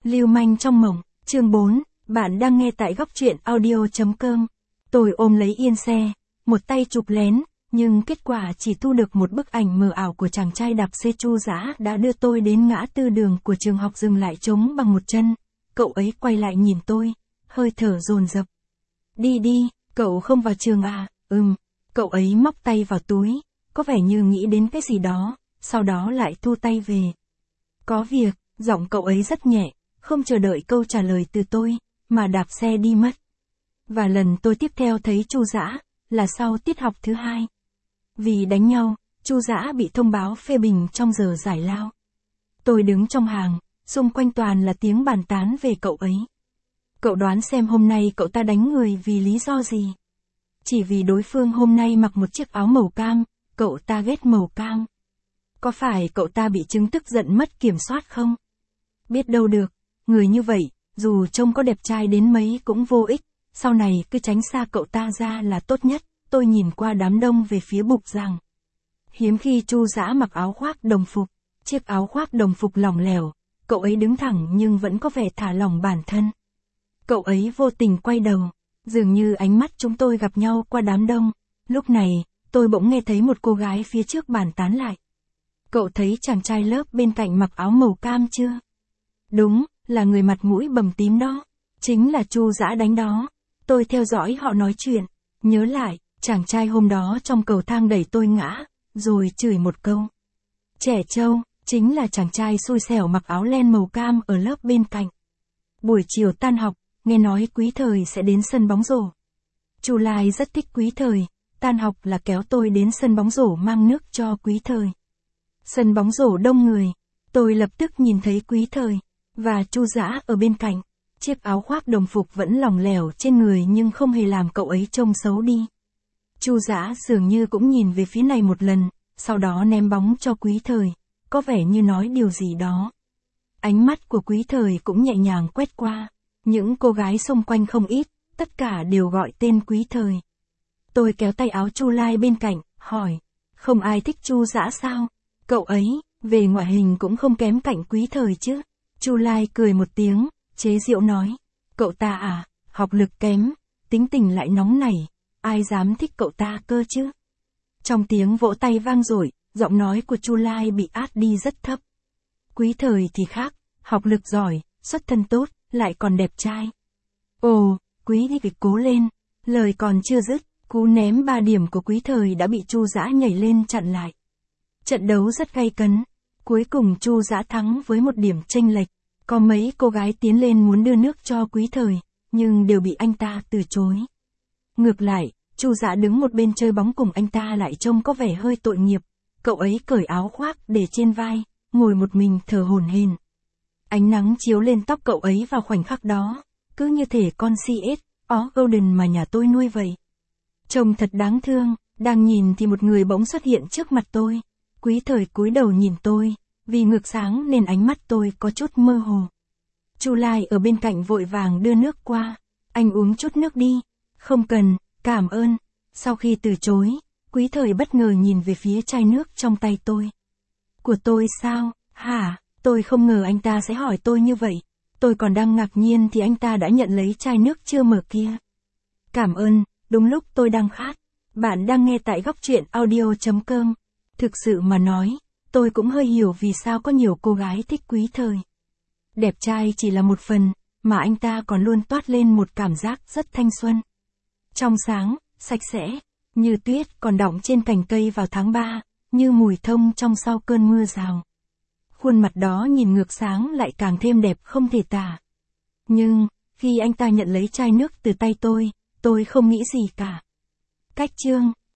Lưu manh trong mộng, chương 4, bạn đang nghe tại góc truyện audio.com. Tôi ôm lấy yên xe, một tay chụp lén, nhưng kết quả chỉ thu được một bức ảnh mờ ảo của chàng trai đạp xe Chu Dã đã đưa tôi đến ngã tư đường của trường học, dừng lại chống bằng một chân. Cậu ấy quay lại nhìn tôi, hơi thở dồn dập. Đi đi, cậu không vào trường à? Cậu ấy móc tay vào túi, có vẻ như nghĩ đến cái gì đó, sau đó lại thu tay về. Có việc, giọng cậu ấy rất nhẹ, không chờ đợi câu trả lời từ tôi, mà đạp xe đi mất. Và lần tôi tiếp theo thấy Chu Dã, là sau tiết học thứ 2. Vì đánh nhau, Chu Dã bị thông báo phê bình trong giờ giải lao. Tôi đứng trong hàng, xung quanh toàn là tiếng bàn tán về cậu ấy. Cậu đoán xem hôm nay cậu ta đánh người vì lý do gì? Chỉ vì đối phương hôm nay mặc một chiếc áo màu cam, cậu ta ghét màu cam. Có phải cậu ta bị chứng tức giận mất kiểm soát không? Biết đâu được, người như vậy, dù trông có đẹp trai đến mấy cũng vô ích, sau này cứ tránh xa cậu ta ra là tốt nhất. Tôi nhìn qua đám đông về phía bục giảng. Hiếm khi Chu Dã mặc áo khoác đồng phục, chiếc áo khoác đồng phục lỏng lẻo, cậu ấy đứng thẳng nhưng vẫn có vẻ thả lỏng bản thân. Cậu ấy vô tình quay đầu, dường như ánh mắt chúng tôi gặp nhau qua đám đông. Lúc này, tôi bỗng nghe thấy một cô gái phía trước bàn tán lại. Cậu thấy chàng trai lớp bên cạnh mặc áo màu cam chưa? Đúng, là người mặt mũi bầm tím đó. Chính là Chu Dã đánh đó. Tôi theo dõi họ nói chuyện, nhớ lại, chàng trai hôm đó trong cầu thang đẩy tôi ngã, rồi chửi một câu. Trẻ trâu, chính là chàng trai xui xẻo mặc áo len màu cam ở lớp bên cạnh. Buổi chiều tan học, nghe nói Quý Thời sẽ đến sân bóng rổ. Chu Lai rất thích Quý Thời, tan học là kéo tôi đến sân bóng rổ mang nước cho Quý Thời. Sân bóng rổ đông người, tôi lập tức nhìn thấy Quý Thời, và Chu Dã ở bên cạnh. Chiếc áo khoác đồng phục vẫn lỏng lẻo trên người nhưng không hề làm cậu ấy trông xấu đi. Chu Dã dường như cũng nhìn về phía này một lần, sau đó ném bóng cho Quý Thời, có vẻ như nói điều gì đó. Ánh mắt của Quý Thời cũng nhẹ nhàng quét qua, những cô gái xung quanh không ít, tất cả đều gọi tên Quý Thời. Tôi kéo tay áo Chu Lai bên cạnh, hỏi, không ai thích Chu Dã sao? Cậu ấy, về ngoại hình cũng không kém cạnh Quý Thời chứ. Chu Lai cười một tiếng, chế giễu nói, cậu ta à, học lực kém, tính tình lại nóng nảy, ai dám thích cậu ta cơ chứ? Trong tiếng vỗ tay vang dội, giọng nói của Chu Lai bị át đi rất thấp. Quý Thời thì khác, học lực giỏi, xuất thân tốt, lại còn đẹp trai. Ồ, Quý thì cố lên, lời còn chưa dứt, cú ném 3 điểm của Quý Thời đã bị Chu Dã nhảy lên chặn lại. Trận đấu rất gay cấn, cuối cùng Chu Dã thắng với 1 điểm chênh lệch. Có mấy cô gái tiến lên muốn đưa nước cho Quý Thời, nhưng đều bị anh ta từ chối. Ngược lại, Chu Dã đứng một bên chơi bóng cùng anh ta lại trông có vẻ hơi tội nghiệp. Cậu ấy cởi áo khoác để trên vai, ngồi một mình thở hổn hển. Ánh nắng chiếu lên tóc cậu ấy vào khoảnh khắc đó, cứ như thể con CS, Golden mà nhà tôi nuôi vậy. Trông thật đáng thương, đang nhìn thì một người bỗng xuất hiện trước mặt tôi. Quý Thời cúi đầu nhìn tôi. Vì ngược sáng nên ánh mắt tôi có chút mơ hồ. Chu Lai ở bên cạnh vội vàng đưa nước qua. Anh uống chút nước đi. Không cần, cảm ơn. Sau khi từ chối, Quý Thời bất ngờ nhìn về phía chai nước trong tay tôi. Của tôi sao? Hả? Tôi không ngờ anh ta sẽ hỏi tôi như vậy. Tôi còn đang ngạc nhiên thì anh ta đã nhận lấy chai nước chưa mở kia. Cảm ơn, đúng lúc tôi đang khát. Bạn đang nghe tại góc truyện audio.com. Thực sự mà nói, tôi cũng hơi hiểu vì sao có nhiều cô gái thích Quý Thời. Đẹp trai chỉ là một phần, mà anh ta còn luôn toát lên một cảm giác rất thanh xuân. Trong sáng, sạch sẽ, như tuyết còn đọng trên cành cây vào tháng 3, như mùi thông trong sau cơn mưa rào. Khuôn mặt đó nhìn ngược sáng lại càng thêm đẹp không thể tả. Nhưng, khi anh ta nhận lấy chai nước từ tay tôi không nghĩ gì cả. Cách chương,